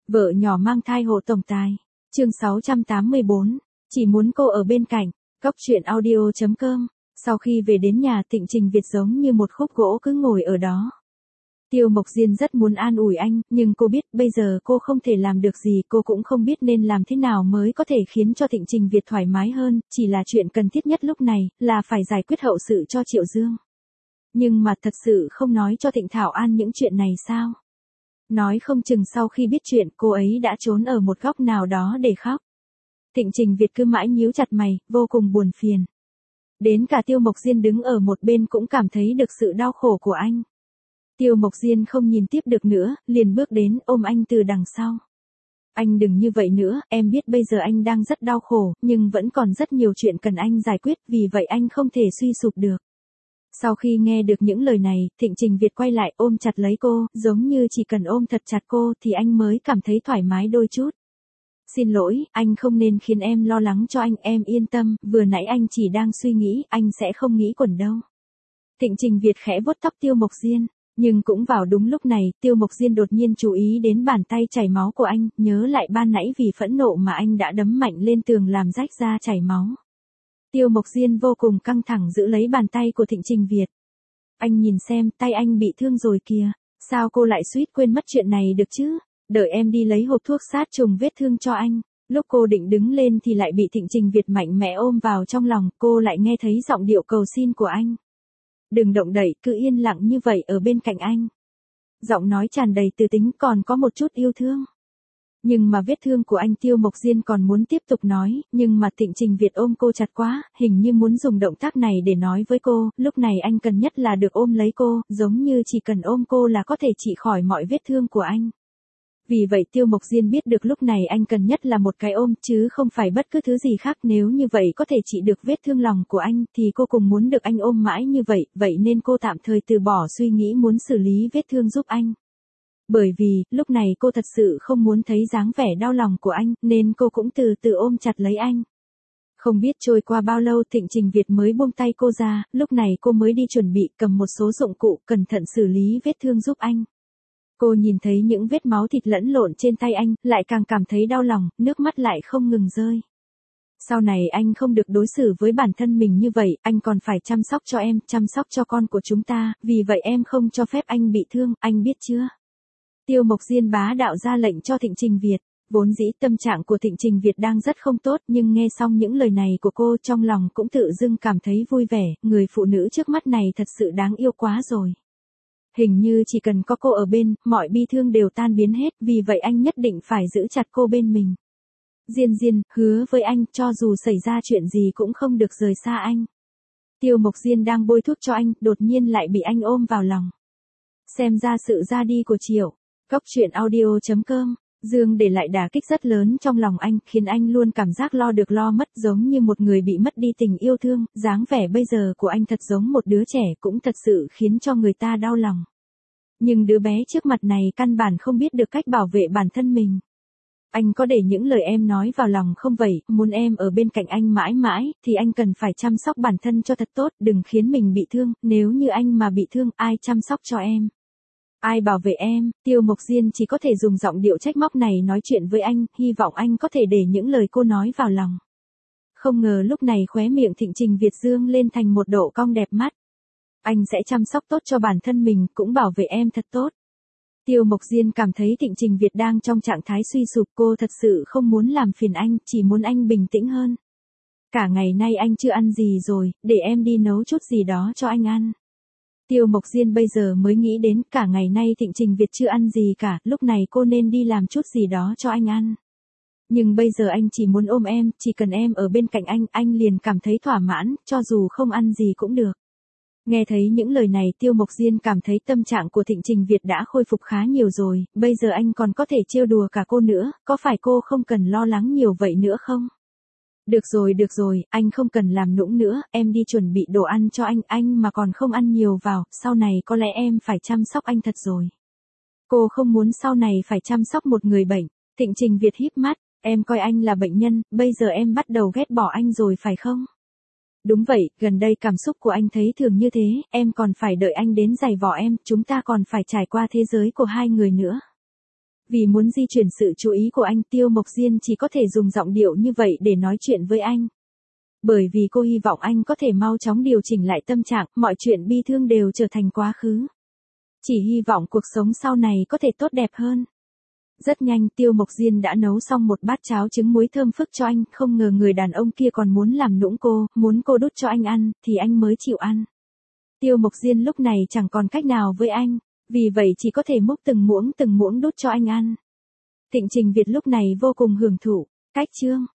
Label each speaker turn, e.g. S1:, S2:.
S1: Vợ nhỏ mang thai hộ tổng tài. Chương 684. Chỉ muốn cô ở bên cạnh. Cóc truyện audio.com. Sau khi về đến nhà, Thịnh Trình Việt giống như một khúc gỗ cứ ngồi ở đó. Tiêu Mộc Diên rất muốn an ủi anh, nhưng cô biết bây giờ cô không thể làm được gì, cô cũng không biết nên làm thế nào mới có thể khiến cho Thịnh Trình Việt thoải mái hơn, chỉ là chuyện cần thiết nhất lúc này, là phải giải quyết hậu sự cho Triệu Dương. Nhưng mà thật sự không nói cho Thịnh Thảo An những chuyện này sao? Nói không chừng sau khi biết chuyện cô ấy đã trốn ở một góc nào đó để khóc. Thịnh Trình Việt cứ mãi nhíu chặt mày, vô cùng buồn phiền. Đến cả Tiêu Mộc Diên đứng ở một bên cũng cảm thấy được sự đau khổ của anh. Tiêu Mộc Diên không nhìn tiếp được nữa, liền bước đến ôm anh từ đằng sau. Anh đừng như vậy nữa, em biết bây giờ anh đang rất đau khổ, nhưng vẫn còn rất nhiều chuyện cần anh giải quyết, vì vậy anh không thể suy sụp được. Sau khi nghe được những lời này, Thịnh Trình Việt quay lại ôm chặt lấy cô, giống như chỉ cần ôm thật chặt cô thì anh mới cảm thấy thoải mái đôi chút. Xin lỗi, anh không nên khiến em lo lắng cho anh, em yên tâm, vừa nãy anh chỉ đang suy nghĩ, anh sẽ không nghĩ quẩn đâu. Thịnh Trình Việt khẽ vuốt tóc Tiêu Mộc Diên, nhưng cũng vào đúng lúc này, Tiêu Mộc Diên đột nhiên chú ý đến bàn tay chảy máu của anh, nhớ lại ban nãy vì phẫn nộ mà anh đã đấm mạnh lên tường làm rách ra chảy máu. Tiêu Mộc Diên vô cùng căng thẳng giữ lấy bàn tay của Thịnh Trình Việt. Anh nhìn xem, tay anh bị thương rồi kìa, sao cô lại suýt quên mất chuyện này được chứ? Đợi em đi lấy hộp thuốc sát trùng vết thương cho anh. Lúc cô định đứng lên thì lại bị Thịnh Trình Việt mạnh mẽ ôm vào trong lòng, cô lại nghe thấy giọng điệu cầu xin của anh. Đừng động đậy, cứ yên lặng như vậy ở bên cạnh anh. Giọng nói tràn đầy từ tính còn có một chút yêu thương. Nhưng mà vết thương của anh, Tiêu Mộc Diên còn muốn tiếp tục nói, nhưng mà Thịnh Trình Việt ôm cô chặt quá, hình như muốn dùng động tác này để nói với cô, lúc này anh cần nhất là được ôm lấy cô, giống như chỉ cần ôm cô là có thể trị khỏi mọi vết thương của anh. Vì vậy Tiêu Mộc Diên biết được lúc này anh cần nhất là một cái ôm, chứ không phải bất cứ thứ gì khác, nếu như vậy có thể trị được vết thương lòng của anh, thì cô cùng muốn được anh ôm mãi như vậy, vậy nên cô tạm thời từ bỏ suy nghĩ muốn xử lý vết thương giúp anh. Bởi vì, lúc này cô thật sự không muốn thấy dáng vẻ đau lòng của anh, nên cô cũng từ từ ôm chặt lấy anh. Không biết trôi qua bao lâu Thịnh Trình Việt mới buông tay cô ra, lúc này cô mới đi chuẩn bị cầm một số dụng cụ cẩn thận xử lý vết thương giúp anh. Cô nhìn thấy những vết máu thịt lẫn lộn trên tay anh, lại càng cảm thấy đau lòng, nước mắt lại không ngừng rơi. Sau này anh không được đối xử với bản thân mình như vậy, anh còn phải chăm sóc cho em, chăm sóc cho con của chúng ta, vì vậy em không cho phép anh bị thương, anh biết chưa? Tiêu Mộc Diên bá đạo ra lệnh cho Thịnh Trình Việt. Vốn dĩ tâm trạng của Thịnh Trình Việt đang rất không tốt, nhưng nghe xong những lời này của cô trong lòng cũng tự dưng cảm thấy vui vẻ, người phụ nữ trước mắt này thật sự đáng yêu quá rồi. Hình như chỉ cần có cô ở bên, mọi bi thương đều tan biến hết, vì vậy anh nhất định phải giữ chặt cô bên mình. Diên Diên, hứa với anh, cho dù xảy ra chuyện gì cũng không được rời xa anh. Tiêu Mộc Diên đang bôi thuốc cho anh, đột nhiên lại bị anh ôm vào lòng. Xem ra sự ra đi của Triệu. Cóc truyện audio.com. Dương để lại đả kích rất lớn trong lòng anh, khiến anh luôn cảm giác lo được lo mất, giống như một người bị mất đi tình yêu thương, dáng vẻ bây giờ của anh thật giống một đứa trẻ, cũng thật sự khiến cho người ta đau lòng. Nhưng đứa bé trước mặt này căn bản không biết được cách bảo vệ bản thân mình. Anh có để những lời em nói vào lòng không vậy, muốn em ở bên cạnh anh mãi mãi, thì anh cần phải chăm sóc bản thân cho thật tốt, đừng khiến mình bị thương, nếu như anh mà bị thương, ai chăm sóc cho em? Ai bảo vệ em? Tiêu Mộc Diên chỉ có thể dùng giọng điệu trách móc này nói chuyện với anh, hy vọng anh có thể để những lời cô nói vào lòng. Không ngờ lúc này khóe miệng Thịnh Trình Việt dương lên thành một độ cong đẹp mắt. Anh sẽ chăm sóc tốt cho bản thân mình, cũng bảo vệ em thật tốt. Tiêu Mộc Diên cảm thấy Thịnh Trình Việt đang trong trạng thái suy sụp, cô thật sự không muốn làm phiền anh, chỉ muốn anh bình tĩnh hơn. Cả ngày nay anh chưa ăn gì rồi, để em đi nấu chút gì đó cho anh ăn. Tiêu Mộc Diên bây giờ mới nghĩ đến, cả ngày nay Thịnh Trình Việt chưa ăn gì cả, lúc này cô nên đi làm chút gì đó cho anh ăn. Nhưng bây giờ anh chỉ muốn ôm em, chỉ cần em ở bên cạnh anh liền cảm thấy thỏa mãn, cho dù không ăn gì cũng được. Nghe thấy những lời này Tiêu Mộc Diên cảm thấy tâm trạng của Thịnh Trình Việt đã khôi phục khá nhiều rồi, bây giờ anh còn có thể trêu đùa cả cô nữa, có phải cô không cần lo lắng nhiều vậy nữa không? Được rồi, anh không cần làm nũng nữa, em đi chuẩn bị đồ ăn cho anh mà còn không ăn nhiều vào, sau này có lẽ em phải chăm sóc anh thật rồi. Cô không muốn sau này phải chăm sóc một người bệnh. Thịnh Trình Việt híp mắt, em coi anh là bệnh nhân, bây giờ em bắt đầu ghét bỏ anh rồi phải không? Đúng vậy, gần đây cảm xúc của anh thấy thường như thế, em còn phải đợi anh đến giày vò em, chúng ta còn phải trải qua thế giới của hai người nữa. Vì muốn di chuyển sự chú ý của anh, Tiêu Mộc Diên chỉ có thể dùng giọng điệu như vậy để nói chuyện với anh. Bởi vì cô hy vọng anh có thể mau chóng điều chỉnh lại tâm trạng, mọi chuyện bi thương đều trở thành quá khứ. Chỉ hy vọng cuộc sống sau này có thể tốt đẹp hơn. Rất nhanh Tiêu Mộc Diên đã nấu xong một bát cháo trứng muối thơm phức cho anh, không ngờ người đàn ông kia còn muốn làm nũng cô, muốn cô đút cho anh ăn, thì anh mới chịu ăn. Tiêu Mộc Diên lúc này chẳng còn cách nào với anh, vì vậy chỉ có thể múc từng muỗng đút cho anh ăn. Thịnh Trình Việt lúc này vô cùng hưởng thụ. Cách chương